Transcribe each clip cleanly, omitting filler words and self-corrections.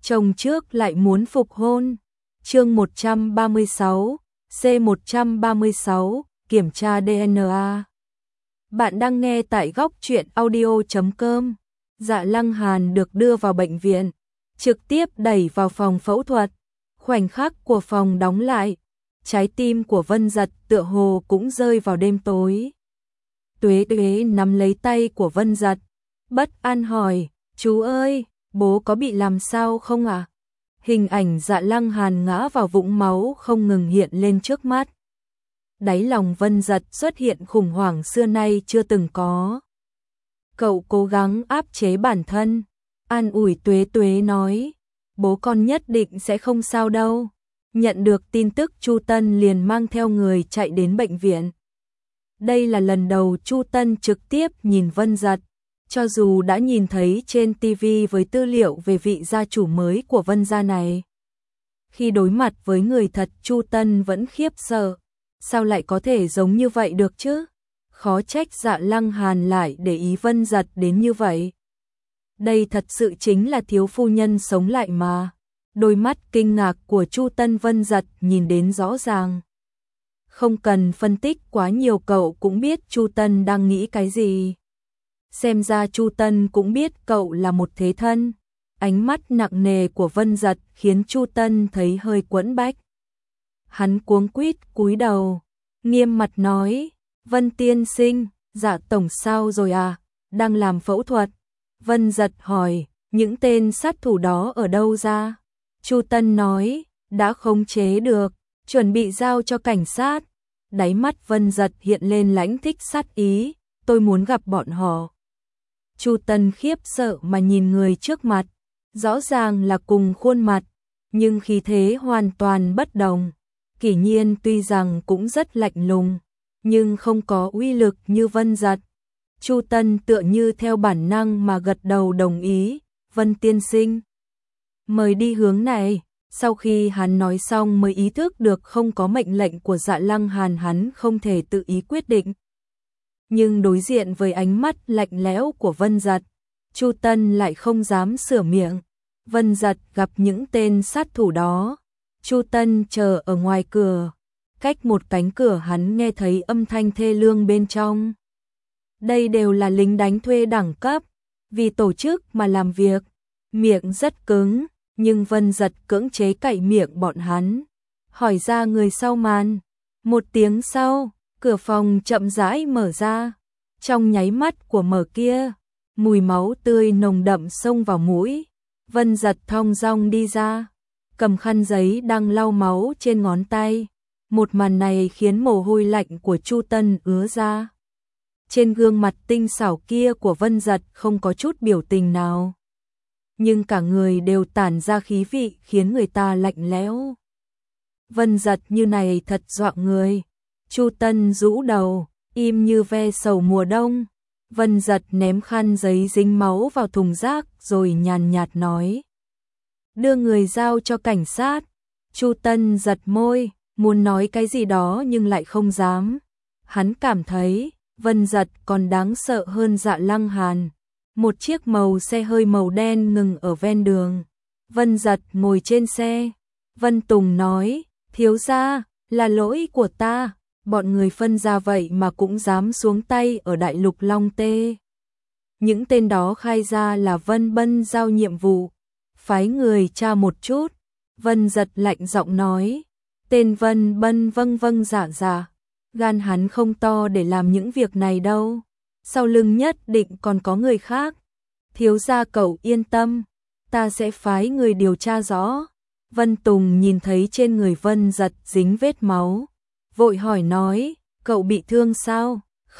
chồng trước lại muốn phục hôn. Chương 136, C136, kiểm tra DNA. Bạn đang nghe tại góc truyện audio.com. Dạ Lăng Hàn được đưa vào bệnh viện, trực tiếp đẩy vào phòng phẫu thuật. Khoảnh khắc của phòng đóng lại, trái tim của Vân Giật tựa hồ cũng rơi vào đêm tối. Tuế Tuế nắm lấy tay của Vân Giật, bất an hỏi, chú ơi, bố có bị làm sao không ạ? Hình ảnh Dạ Lăng Hàn ngã vào vũng máu không ngừng hiện lên trước mắt. Đáy lòng Vân Giật xuất hiện khủng hoảng xưa nay chưa từng có. Cậu cố gắng áp chế bản thân, an ủi Tuế Tuế nói, bố con nhất định sẽ không sao đâu. Nhận được tin tức Chu Tân liền mang theo người chạy đến bệnh viện. Đây là lần đầu Chu Tân trực tiếp nhìn Vân Giật, cho dù đã nhìn thấy trên TV với tư liệu về vị gia chủ mới của Vân gia này. Khi đối mặt với người thật Chu Tân vẫn khiếp sợ, sao lại có thể giống như vậy được chứ? Khó trách Dạ Lăng Hàn lại để ý Vân Giật đến như vậy. Đây thật sự chính là thiếu phu nhân sống lại mà. Đôi mắt kinh ngạc của Chu Tân Vân Giật nhìn đến rõ ràng. Không cần phân tích quá nhiều cậu cũng biết Chu Tân đang nghĩ cái gì. Xem ra Chu Tân cũng biết cậu là một thế thân. Ánh mắt nặng nề của Vân Giật khiến Chu Tân thấy hơi quẫn bách. Hắn cuống quýt cúi đầu, nghiêm mặt nói, Vân tiên sinh, Dạ tổng sao rồi à, đang làm phẫu thuật. Vân Giật hỏi, những tên sát thủ đó ở đâu ra? Chu Tân nói, đã khống chế được, chuẩn bị giao cho cảnh sát. Đáy mắt Vân Giật hiện lên lãnh thích sát ý, tôi muốn gặp bọn họ. Chu Tân khiếp sợ mà nhìn người trước mặt, rõ ràng là cùng khuôn mặt, nhưng khí thế hoàn toàn bất đồng. Kỷ Nhiên tuy rằng cũng rất lạnh lùng, nhưng không có uy lực như Vân Giật. Chu Tân tựa như theo bản năng mà gật đầu đồng ý, Vân tiên sinh, mời đi hướng này. Sau khi hắn nói xong mới ý thức được không có mệnh lệnh của Dạ Lăng Hàn hắn không thể tự ý quyết định. Nhưng đối diện với ánh mắt lạnh lẽo của Vân Giật, Chu Tân lại không dám sửa miệng. Vân Giật gặp những tên sát thủ đó, Chu Tân chờ ở ngoài cửa, cách một cánh cửa hắn nghe thấy âm thanh thê lương bên trong. Đây đều là lính đánh thuê đẳng cấp, vì tổ chức mà làm việc, miệng rất cứng, nhưng Vân Giật cưỡng chế cạy miệng bọn hắn, hỏi ra người sau màn. Một tiếng sau, cửa phòng chậm rãi mở ra, trong nháy mắt của mở kia, mùi máu tươi nồng đậm xông vào mũi. Vân Giật thong dong đi ra, cầm khăn giấy đang lau máu trên ngón tay. Một màn này khiến mồ hôi lạnh của Chu Tân ứa ra. Trên gương mặt tinh xảo kia của Vân Giật không có chút biểu tình nào, nhưng cả người đều tản ra khí vị khiến người ta lạnh lẽo. Vân Giật như này thật dọa người. Chu Tân rũ đầu, im như ve sầu mùa đông. Vân Giật ném khăn giấy dính máu vào thùng rác rồi nhàn nhạt nói, đưa người giao cho cảnh sát. Chu Tân giật môi, muốn nói cái gì đó nhưng lại không dám. Hắn cảm thấy Vân Giật còn đáng sợ hơn Dạ Lăng Hàn. Một chiếc màu xe hơi màu đen ngừng ở ven đường. Vân Giật ngồi trên xe. Vân Tùng nói, thiếu gia, là lỗi của ta. Bọn người phân ra vậy mà cũng dám xuống tay ở Đại Lục Long Tê. Những tên đó khai ra là Vân Bân giao nhiệm vụ, phái người tra một chút. Vân Giật lạnh giọng nói, tên Vân Bân vâng vâng dạ dạ, gan hắn không to để làm những việc này đâu. Sau lưng nhất định còn có người khác. Thiếu gia cậu yên tâm, ta sẽ phái người điều tra rõ. Vân Tùng nhìn thấy trên người Vân Giật dính vết máu, vội hỏi nói, cậu bị thương sao?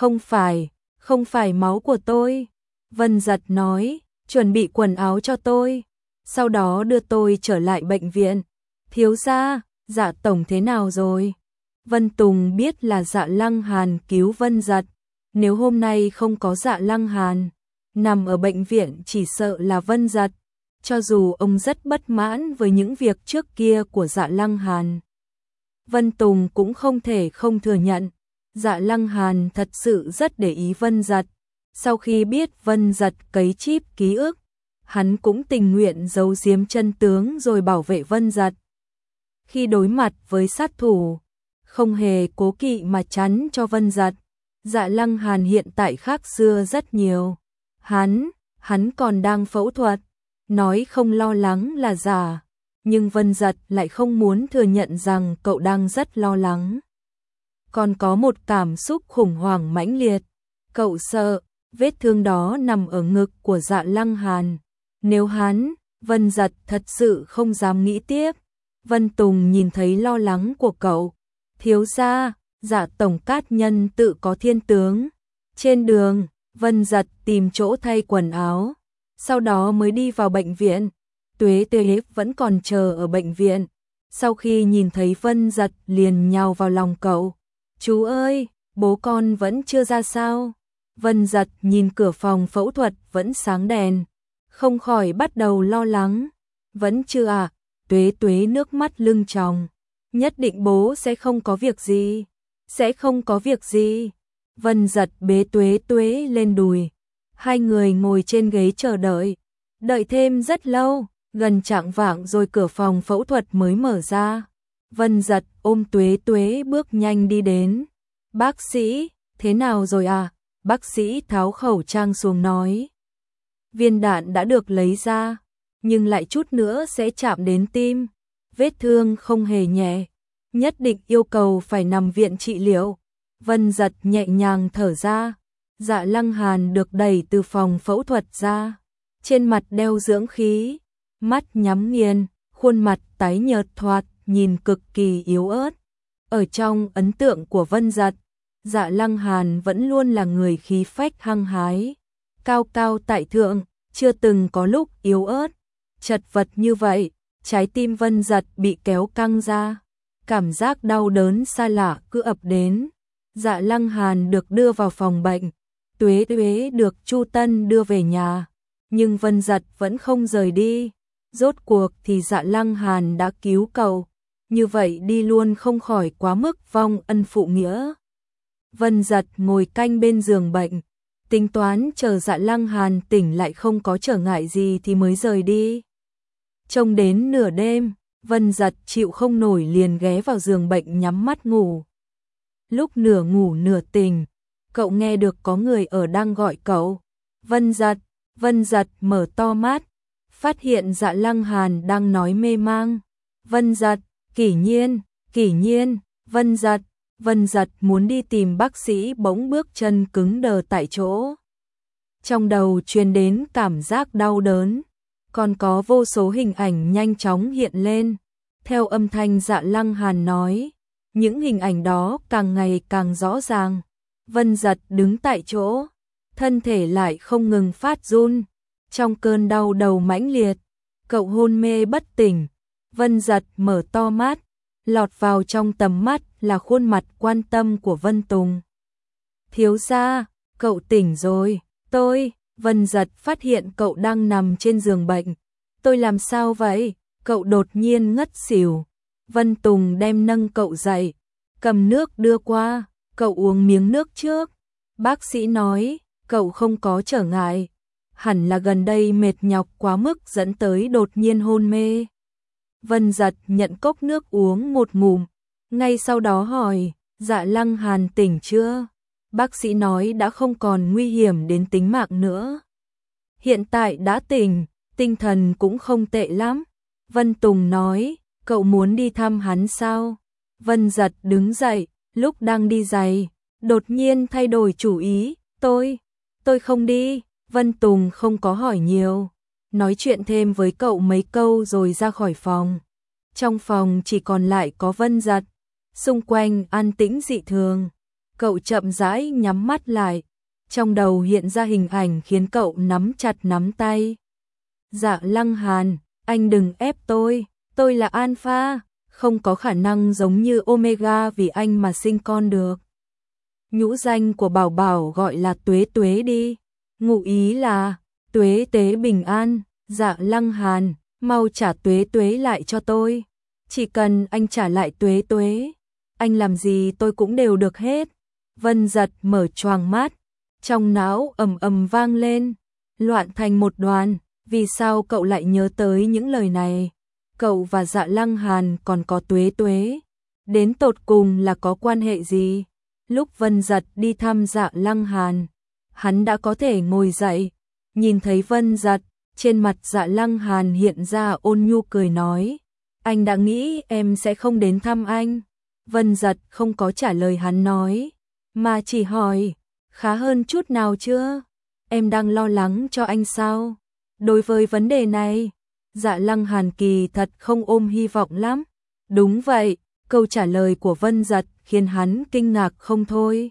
Không phải máu của tôi. Vân Giật nói, chuẩn bị quần áo cho tôi, sau đó đưa tôi trở lại bệnh viện. Thiếu gia, Dạ tổng thế nào rồi? Vân Tùng biết là Dạ Lăng Hàn cứu Vân Giật. Nếu hôm nay không có Dạ Lăng Hàn, nằm ở bệnh viện chỉ sợ là Vân Giật. Cho dù ông rất bất mãn với những việc trước kia của Dạ Lăng Hàn, Vân Tùng cũng không thể không thừa nhận. Dạ Lăng Hàn thật sự rất để ý Vân Giật. Sau khi biết Vân Giật cấy chip ký ức, hắn cũng tình nguyện giấu giếm chân tướng rồi bảo vệ Vân Giật. Khi đối mặt với sát thủ, không hề cố kỵ mà chắn cho Vân Giật. Dạ Lăng Hàn hiện tại khác xưa rất nhiều. Hắn còn đang phẫu thuật, nói không lo lắng là giả, nhưng Vân Giật lại không muốn thừa nhận rằng cậu đang rất lo lắng. Còn có một cảm xúc khủng hoảng mãnh liệt, cậu sợ vết thương đó nằm ở ngực của Dạ Lăng Hàn. Nếu Vân Giật thật sự không dám nghĩ tiếp. Vân Tùng nhìn thấy lo lắng của cậu. Thiếu gia, Dạ tổng cát nhân tự có thiên tướng. Trên đường, Vân Giật tìm chỗ thay quần áo, sau đó mới đi vào bệnh viện. Tuế Tuế vẫn còn chờ ở bệnh viện. Sau khi nhìn thấy Vân Giật liền nhào vào lòng cậu. Chú ơi, bố con vẫn chưa ra sao? Vân Giật nhìn cửa phòng phẫu thuật vẫn sáng đèn, không khỏi bắt đầu lo lắng. Vẫn chưa à? Tuế Tuế nước mắt lưng tròng. Nhất định bố sẽ không có việc gì. Sẽ không có việc gì. Vân Giật bế Tuế Tuế lên đùi. Hai người ngồi trên ghế chờ đợi. Đợi thêm rất lâu, gần chạng vạng rồi cửa phòng phẫu thuật mới mở ra. Vân Giật ôm Tuế Tuế bước nhanh đi đến. Bác sĩ, thế nào rồi à? Bác sĩ tháo khẩu trang xuống nói. Viên đạn đã được lấy ra, nhưng lại chút nữa sẽ chạm đến tim. Vết thương không hề nhẹ, nhất định yêu cầu phải nằm viện trị liệu. Vân Giật nhẹ nhàng thở ra. Dạ Lăng Hàn được đẩy từ phòng phẫu thuật ra. Trên mặt đeo dưỡng khí, mắt nhắm nghiền, khuôn mặt tái nhợt thoạt, nhìn cực kỳ yếu ớt. Ở trong ấn tượng của Vân Giật, Dạ Lăng Hàn vẫn luôn là người khí phách hăng hái, cao cao tại thượng, chưa từng có lúc yếu ớt, chật vật như vậy. Trái tim Vân Giật bị kéo căng ra, cảm giác đau đớn xa lạ cứ ập đến. Dạ Lăng Hàn được đưa vào phòng bệnh, Tuế Tuế được Chu Tân đưa về nhà, nhưng Vân Giật vẫn không rời đi. Rốt cuộc thì Dạ Lăng Hàn đã cứu cậu, như vậy đi luôn không khỏi quá mức vong ân phụ nghĩa. Vân Giật ngồi canh bên giường bệnh, tính toán chờ Dạ Lăng Hàn tỉnh lại không có trở ngại gì thì mới rời đi. Trông đến nửa đêm, Vân Giật chịu không nổi liền ghé vào giường bệnh nhắm mắt ngủ. Lúc nửa ngủ nửa tỉnh, cậu nghe được có người ở đang gọi cậu. Vân Giật mở to mắt, phát hiện Dạ Lăng Hàn đang nói mê mang. Vân Giật, Kỷ Nhiên, Vân Giật muốn đi tìm bác sĩ bỗng bước chân cứng đờ tại chỗ. Trong đầu truyền đến cảm giác đau đớn, còn có vô số hình ảnh nhanh chóng hiện lên. Theo âm thanh Dạ Lăng Hàn nói, những hình ảnh đó càng ngày càng rõ ràng. Vân Giật đứng tại chỗ, thân thể lại không ngừng phát run. Trong cơn đau đầu mãnh liệt, cậu hôn mê bất tỉnh. Vân Giật mở to mắt, lọt vào trong tầm mắt là khuôn mặt quan tâm của Vân Tùng. Thiếu gia, cậu tỉnh rồi. Vân Giật phát hiện cậu đang nằm trên giường bệnh. Tôi làm sao vậy? Cậu đột nhiên ngất xỉu. Vân Tùng đem nâng cậu dậy, cầm nước đưa qua, cậu uống miếng nước trước. Bác sĩ nói, cậu không có trở ngại, hẳn là gần đây mệt nhọc quá mức dẫn tới đột nhiên hôn mê. Vân Giật nhận cốc nước uống một ngụm, ngay sau đó hỏi, Dạ Lăng Hàn tỉnh chưa? Bác sĩ nói đã không còn nguy hiểm đến tính mạng nữa. Hiện tại đã tỉnh, tinh thần cũng không tệ lắm. Vân Tùng nói, cậu muốn đi thăm hắn sao? Vân Giật đứng dậy, lúc đang đi giày, đột nhiên thay đổi chủ ý, tôi không đi. Vân Tùng không có hỏi nhiều, nói chuyện thêm với cậu mấy câu rồi ra khỏi phòng. Trong phòng chỉ còn lại có Vân Giật, xung quanh an tĩnh dị thường. Cậu chậm rãi nhắm mắt lại, trong đầu hiện ra hình ảnh khiến cậu nắm chặt nắm tay. Dạ Lăng Hàn, anh đừng ép tôi là alpha, không có khả năng giống như omega vì anh mà sinh con được. Nhũ danh của bảo bảo gọi là Tuế Tuế đi, ngụ ý là Tuế Tế bình an. Dạ Lăng Hàn, mau trả Tuế Tuế lại cho tôi. Chỉ cần anh trả lại Tuế Tuế, anh làm gì tôi cũng đều được hết. Vân Giật mở choàng mắt, trong não ầm ầm vang lên, loạn thành một đoàn. Vì sao cậu lại nhớ tới những lời này? Cậu và Dạ Lăng Hàn còn có Tuế Tuế, đến tột cùng là có quan hệ gì? Lúc Vân Dật đi thăm Dạ Lăng Hàn, hắn đã có thể ngồi dậy, nhìn thấy Vân Dật, trên mặt Dạ Lăng Hàn hiện ra ôn nhu cười nói, anh đã nghĩ em sẽ không đến thăm anh. Vân Dật không có trả lời hắn nói, mà chỉ hỏi, khá hơn chút nào chưa? Em đang lo lắng cho anh sao? Đối với vấn đề này, Dạ Lăng Hàn kỳ thật không ôm hy vọng lắm. Đúng vậy, câu trả lời của Vân Dật khiến hắn kinh ngạc không thôi.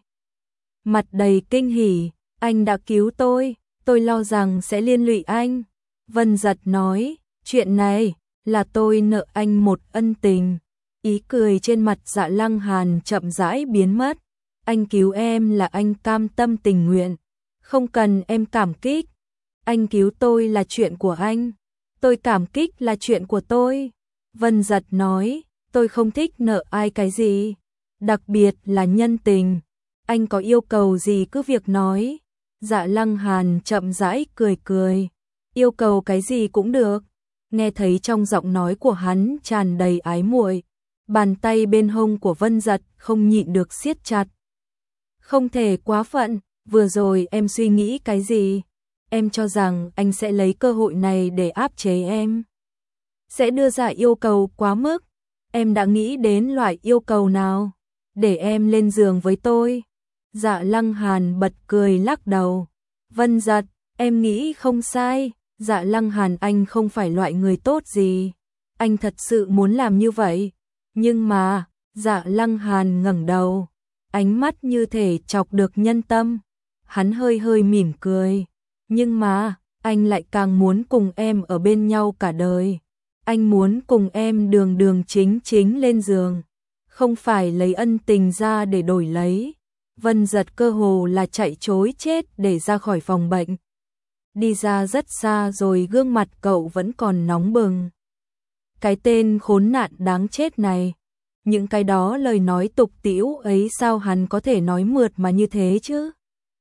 Mặt đầy kinh hỉ, anh đã cứu tôi lo rằng sẽ liên lụy anh. Vân Dật nói, chuyện này là tôi nợ anh một ân tình. Ý cười trên mặt Dạ Lăng Hàn chậm rãi biến mất. Anh cứu em là anh cam tâm tình nguyện, không cần em cảm kích. Anh cứu tôi là chuyện của anh, tôi cảm kích là chuyện của tôi. Vân Dật nói, tôi không thích nợ ai cái gì, đặc biệt là nhân tình. Anh có yêu cầu gì cứ việc nói. Dạ Lăng Hàn chậm rãi cười cười, yêu cầu cái gì cũng được. Nghe thấy trong giọng nói của hắn tràn đầy ái muội, bàn tay bên hông của Vân Dật không nhịn được siết chặt. Không thể quá phận, vừa rồi em suy nghĩ cái gì? Em cho rằng anh sẽ lấy cơ hội này để áp chế em, sẽ đưa ra yêu cầu quá mức. Em đã nghĩ đến loại yêu cầu nào? Để em lên giường với tôi. Dạ Lăng Hàn bật cười lắc đầu. Vân Dật, em nghĩ không sai. Dạ Lăng Hàn, anh không phải loại người tốt gì. Anh thật sự muốn làm như vậy. Nhưng mà, Dạ Lăng Hàn ngẩng đầu, ánh mắt như thể chọc được nhân tâm. Hắn hơi hơi mỉm cười. Nhưng mà, anh lại càng muốn cùng em ở bên nhau cả đời. Anh muốn cùng em đường đường chính chính lên giường, không phải lấy ân tình ra để đổi lấy. Vân Dật cơ hồ là chạy trối chết để ra khỏi phòng bệnh. Đi ra rất xa rồi gương mặt cậu vẫn còn nóng bừng. Cái tên khốn nạn đáng chết này, những cái đó lời nói tục tĩu ấy sao hắn có thể nói mượt mà như thế chứ?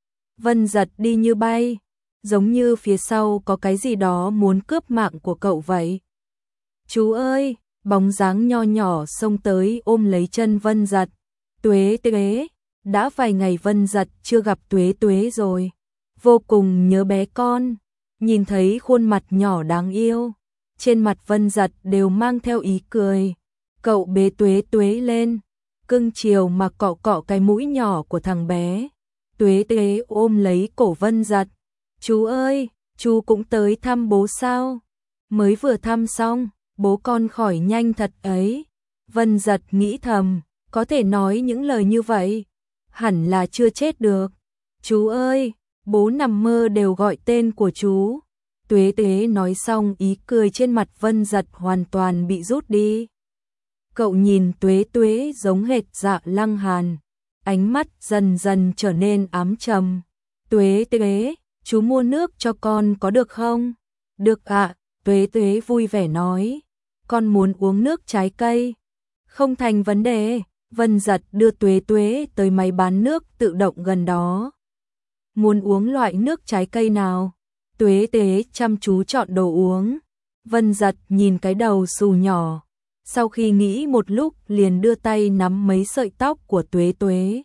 Vân Dật đi như bay, giống như phía sau có cái gì đó muốn cướp mạng của cậu vậy. Chú ơi, bóng dáng nho nhỏ xông tới ôm lấy chân Vân Dật. Tuế Tuế, đã vài ngày Vân Dật chưa gặp Tuế Tuế rồi, vô cùng nhớ bé con. Nhìn thấy khuôn mặt nhỏ đáng yêu, trên mặt Vân Dật đều mang theo ý cười. Cậu bế Tuế Tuế lên, cưng chiều mà cọ cọ cái mũi nhỏ của thằng bé. Tuế Tuế ôm lấy cổ Vân Dật. Chú ơi, chú cũng tới thăm bố sao? Mới vừa thăm xong, bố con khỏi nhanh thật ấy. Vân Dật nghĩ thầm, có thể nói những lời như vậy, hẳn là chưa chết được. Chú ơi, bố nằm mơ đều gọi tên của chú. Tuế Tuế nói xong, ý cười trên mặt Vân Dật hoàn toàn bị rút đi. Cậu nhìn Tuế Tuế giống hệt Dạ Lăng Hàn, ánh mắt dần dần trở nên ám trầm. Tuế Tuế, chú mua nước cho con có được không? Được ạ, Tuế Tuế vui vẻ nói. Con muốn uống nước trái cây. Không thành vấn đề. Vân Dật đưa Tuế Tuế tới máy bán nước tự động gần đó. Muốn uống loại nước trái cây nào? Tuế Tuế chăm chú chọn đồ uống. Vân Dật nhìn cái đầu xù nhỏ, sau khi nghĩ một lúc liền đưa tay nắm mấy sợi tóc của Tuế Tuế.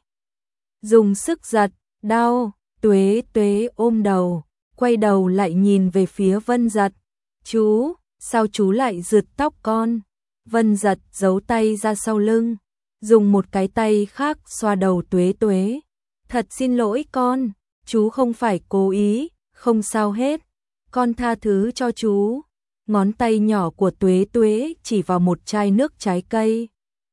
Dùng sức giật, đau. Tuế Tuế ôm đầu, quay đầu lại nhìn về phía Vân Dật. Chú, sao chú lại rượt tóc con? Vân Dật giấu tay ra sau lưng, dùng một cái tay khác xoa đầu Tuế Tuế. Thật xin lỗi con, chú không phải cố ý, không sao hết. Con tha thứ cho chú. Ngón tay nhỏ của Tuế Tuế chỉ vào một chai nước trái cây.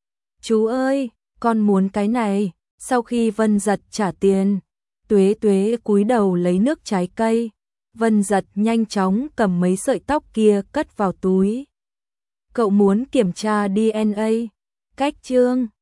Chú ơi, con muốn cái này. Sau khi Vân Dật trả tiền, Tuế Tuế cúi đầu lấy nước trái cây. Vân Dật nhanh chóng cầm mấy sợi tóc kia cất vào túi. Cậu muốn kiểm tra DNA. Cách chương